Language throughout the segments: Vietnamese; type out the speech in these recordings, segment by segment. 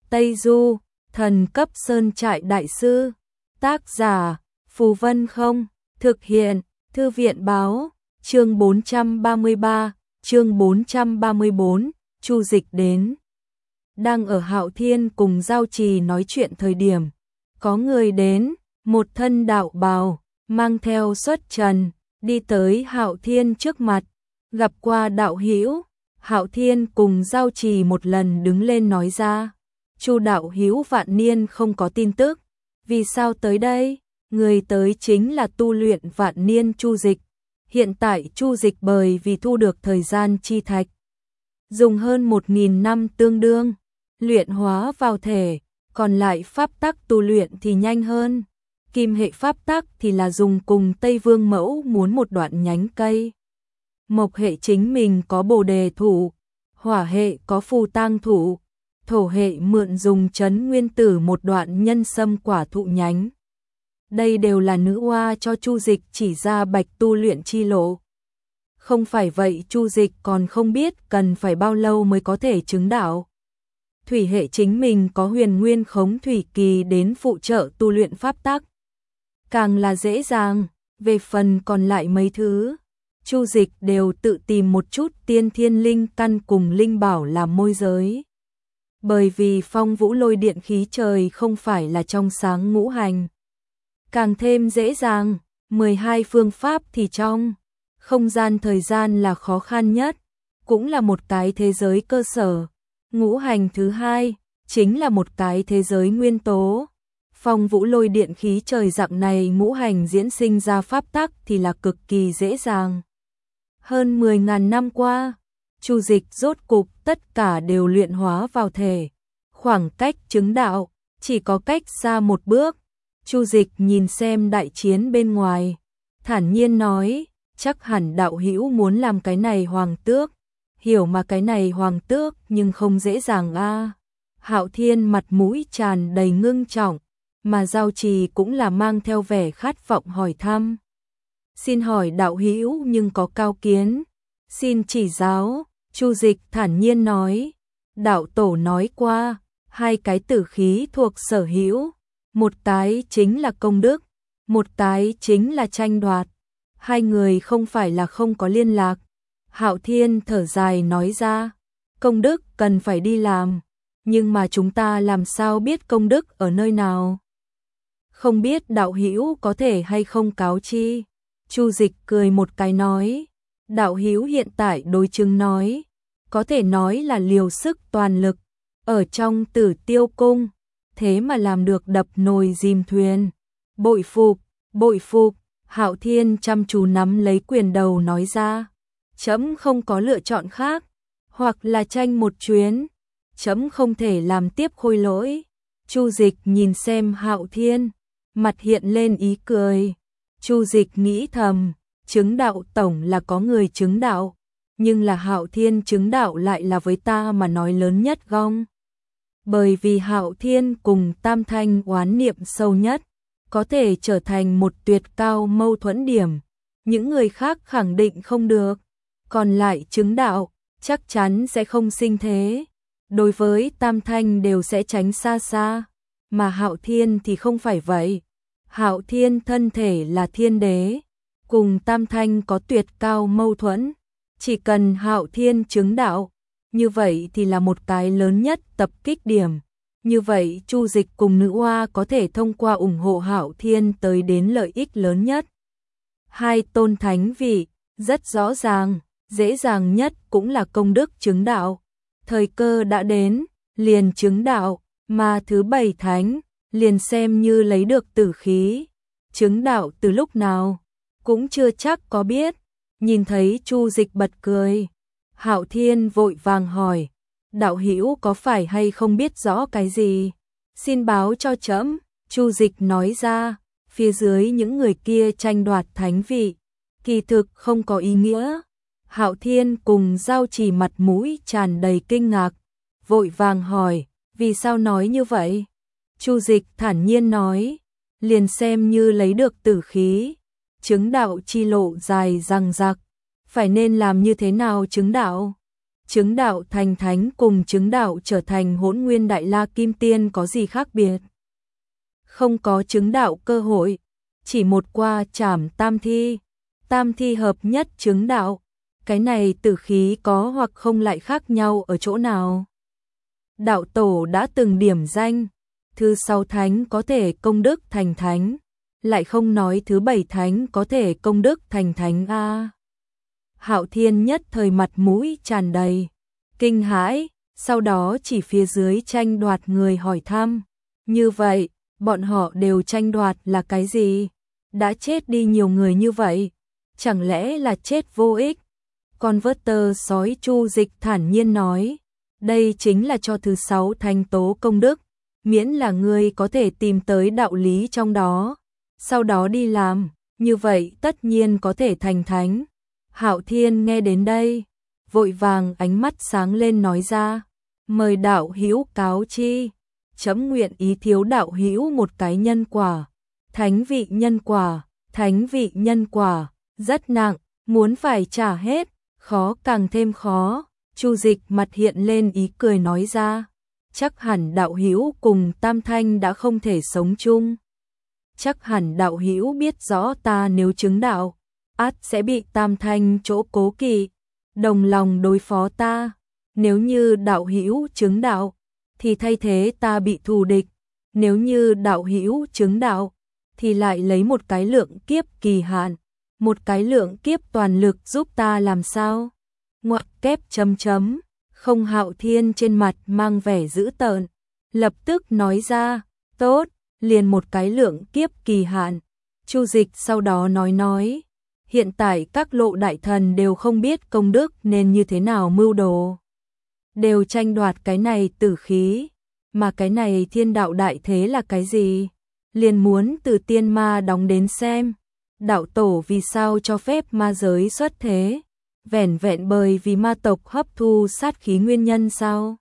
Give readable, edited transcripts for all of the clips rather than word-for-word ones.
Tây Du, thần cấp sơn trại đại sư. Tác giả, Phù Vân Không. Thực hiện, Thư viện báo. Chương 433, chương 434, Chu Dịch đến. Đang ở Hạo Thiên cùng Giao Trì nói chuyện thời điểm, có người đến, một thân đạo bào, mang theo xuất trần, đi tới Hạo Thiên trước mặt, gặp qua đạo hữu. Hạo Thiên cùng Giao Trì một lần đứng lên nói ra, Chu đạo hữu vạn niên không có tin tức, vì sao tới đây? Người tới chính là tu luyện vạn niên Chu Dịch. Hiện tại Chu Dịch bởi vì thu được thời gian chi thạch, dùng hơn 1000 năm tương đương luyện hóa vào thể, còn lại pháp tắc tu luyện thì nhanh hơn. Kim hệ pháp tắc thì là dùng cùng Tây Vương Mẫu muốn một đoạn nhánh cây. Mộc hệ chính mình có Bồ Đề thủ, hỏa hệ có Phù Tang thủ, thổ hệ mượn dùng Trấn Nguyên Tử một đoạn nhân sâm quả thụ nhánh. Đây đều là nữ oa cho Chu Dịch chỉ ra bạch tu luyện chi lộ. Không phải vậy Chu Dịch còn không biết cần phải bao lâu mới có thể chứng đạo. Thủy hệ chính mình có Huyền Nguyên Khống Thủy Kỳ đến phụ trợ tu luyện pháp tắc, càng là dễ dàng. Về phần còn lại mấy thứ, Chu Dịch đều tự tìm một chút tiên thiên linh căn cùng linh bảo làm môi giới. Bởi vì Phong Vũ Lôi Điện khí trời không phải là trong sáng ngũ hành, càng thêm dễ dàng. 12 phương pháp thì trong không gian thời gian là khó khăn nhất, cũng là một cái thế giới cơ sở. Ngũ hành thứ hai chính là một cái thế giới nguyên tố. Phong Vũ Lôi Điện khí trời dạng này ngũ hành diễn sinh ra pháp tắc thì là cực kỳ dễ dàng. Hơn 10.000 năm qua, Chu Dịch rốt cục tất cả đều luyện hóa vào thể. Khoảng cách chứng đạo chỉ có cách xa một bước. Chu Dịch nhìn xem đại chiến bên ngoài, thản nhiên nói, chắc hẳn đạo hữu muốn làm cái này hoàng tước. Hiểu mà cái này hoàng tước nhưng không dễ dàng a. Hạo Thiên mặt mũi tràn đầy ngưng trọng, mà Giao Trì cũng là mang theo vẻ khát vọng hỏi thăm. Xin hỏi đạo hữu nhưng có cao kiến, xin chỉ giáo. Chu Dịch thản nhiên nói, đạo tổ nói qua, hai cái tử khí thuộc sở hữu, một cái chính là công đức, một cái chính là tranh đoạt. Hai người không phải là không có liên lạc. Hạo Thiên thở dài nói ra, công đức cần phải đi làm, nhưng mà chúng ta làm sao biết công đức ở nơi nào? Không biết đạo hữu có thể hay không cáo chi? Chu Dịch cười một cái nói, đạo hữu hiện tại đối chứng nói, có thể nói là liều sức toàn lực, ở trong Tử Tiêu Cung, thế mà làm được đập nồi dìm thuyền. Bội phục, bội phục. Hạo Thiên chăm chú nắm lấy quyền đầu nói ra, chấm không có lựa chọn khác, hoặc là tranh một chuyến, chấm không thể làm tiếp khôi lỗi. Chu Dịch nhìn xem Hạo Thiên, mặt hiện lên ý cười. Chu Dịch nghĩ thầm, chứng đạo tổng là có người chứng đạo, nhưng là Hạo Thiên chứng đạo lại là với ta mà nói lớn nhất gong. Bởi vì Hạo Thiên cùng Tam Thanh oán niệm sâu nhất, có thể trở thành một tuyệt cao mâu thuẫn điểm, những người khác khẳng định không được, còn lại chứng đạo chắc chắn sẽ không sinh thế. Đối với Tam Thanh đều sẽ tránh xa xa, mà Hạo Thiên thì không phải vậy. Hạo Thiên thân thể là thiên đế, cùng Tam Thanh có tuyệt cao mâu thuẫn, chỉ cần Hạo Thiên chứng đạo, như vậy thì là một cái lớn nhất tập kích điểm. Như vậy Chu Dịch cùng nữ oa có thể thông qua ủng hộ Hạo Thiên tới đến lợi ích lớn nhất. Hai tôn thánh vị, rất rõ ràng, dễ dàng nhất cũng là công đức chứng đạo. Thời cơ đã đến, liền chứng đạo, mà thứ 7 thánh, liền xem như lấy được tử khí. Chứng đạo từ lúc nào, cũng chưa chắc có biết. Nhìn thấy Chu Dịch bật cười, Hạo Thiên vội vàng hỏi, đạo hữu có phải hay không biết rõ cái gì? Xin báo cho trẫm. Chu Dịch nói ra, phía dưới những người kia tranh đoạt thánh vị, kỳ thực không có ý nghĩa. Hạo Thiên cùng Giao Trì mặt mũi tràn đầy kinh ngạc, vội vàng hỏi, vì sao nói như vậy? Chu Dịch thản nhiên nói, liền xem như lấy được tử khí, chứng đạo chi lộ dài dằng dặc, phải nên làm như thế nào chứng đạo? chứng đạo thành thánh cùng chứng đạo trở thành Hỗn Nguyên Đại La Kim Tiên có gì khác biệt? Không có chứng đạo cơ hội, chỉ một qua trảm tam thi hợp nhất chứng đạo, cái này tử khí có hoặc không lại khác nhau ở chỗ nào? Đạo tổ đã từng điểm danh, thứ 6 thánh có thể công đức thành thánh, lại không nói thứ 7 thánh có thể công đức thành thánh a. Hạo Thiên nhất thời mặt mũi tràn đầy kinh hãi, sau đó chỉ phía dưới tranh đoạt người hỏi thăm, như vậy, bọn họ đều tranh đoạt là cái gì? Đã chết đi nhiều người như vậy, chẳng lẽ là chết vô ích? Converter sói Chu Dịch thản nhiên nói, đây chính là cho thứ 6 thánh tố công đức, miễn là ngươi có thể tìm tới đạo lý trong đó, sau đó đi làm, như vậy tất nhiên có thể thành thánh. Hạo Thiên nghe đến đây, vội vàng ánh mắt sáng lên nói ra, mời đạo hữu cáo chi, chấm nguyện ý thiếu đạo hữu một cái nhân quả, thánh vị nhân quả, rất nặng, muốn phải trả hết, khó càng thêm khó. Chu Dịch mặt hiện lên ý cười nói ra, chắc hẳn đạo hữu cùng Tam Thanh đã không thể sống chung. Chắc hẳn đạo hữu biết rõ ta nếu chứng đạo, ắt sẽ bị Tam Thanh chỗ cố kỵ, đồng lòng đối phó ta. Nếu như đạo hữu chứng đạo, thì thay thế ta bị thù địch. Nếu như đạo hữu chứng đạo, thì lại lấy một cái lượng kiếp kỳ hạn, một cái lượng kiếp toàn lực giúp ta làm sao? Ngoặc kép chấm chấm, không. Hạo Thiên trên mặt mang vẻ dữ tợn, lập tức nói ra, tốt, liền một cái lượng kiếp kỳ hạn. Chu Dịch sau đó nói, hiện tại các lộ đại thần đều không biết công đức nên như thế nào mưu đồ. Đều tranh đoạt cái này tử khí, mà cái này thiên đạo đại thế là cái gì? Liền muốn từ tiên ma đóng đến xem, đạo tổ vì sao cho phép ma giới xuất thế? Vẻn vẹn bởi vì ma tộc hấp thu sát khí nguyên nhân sao?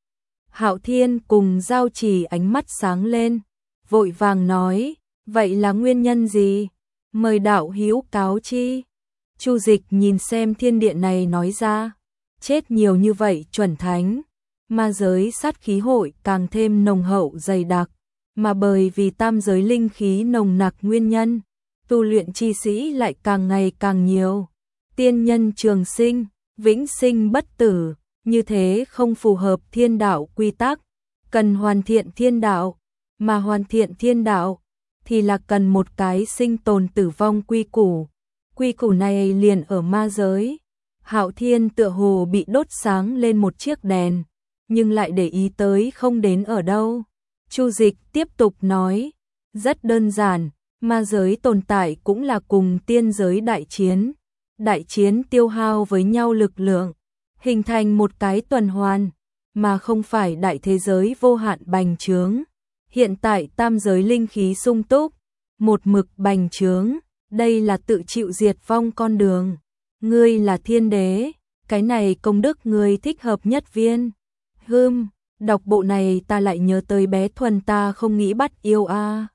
Hạo Thiên cùng Giao Chỉ ánh mắt sáng lên, vội vàng nói, vậy là nguyên nhân gì? Mời đạo hữu cáo chi. Chu Dịch nhìn xem thiên điện này nói ra, chết nhiều như vậy chuẩn thánh, ma giới sát khí hội càng thêm nồng hậu dày đặc, mà bởi vì tam giới linh khí nồng nặc nguyên nhân, tu luyện chi sĩ lại càng ngày càng nhiều. Tiên nhân trường sinh, vĩnh sinh bất tử, như thế không phù hợp thiên đạo quy tắc, cần hoàn thiện thiên đạo, mà hoàn thiện thiên đạo thì là cần một cái sinh tồn tử vong quy củ. Quy củ này liền ở ma giới. Hạo Thiên tựa hồ bị đốt sáng lên một chiếc đèn, nhưng lại để ý tới không đến ở đâu. Chu Dịch tiếp tục nói, rất đơn giản, ma giới tồn tại cũng là cùng tiên giới đại chiến. Đại chiến tiêu hao với nhau lực lượng, hình thành một cái tuần hoàn, mà không phải đại thế giới vô hạn bành trướng. Hiện tại tam giới linh khí sung túc, một mực bành trướng, đây là tự chịu diệt vong con đường. Ngươi là thiên đế, cái này công đức ngươi thích hợp nhất viên. Đọc bộ này ta lại nhớ tới bé Thuần ta không nghĩ bắt yêu a.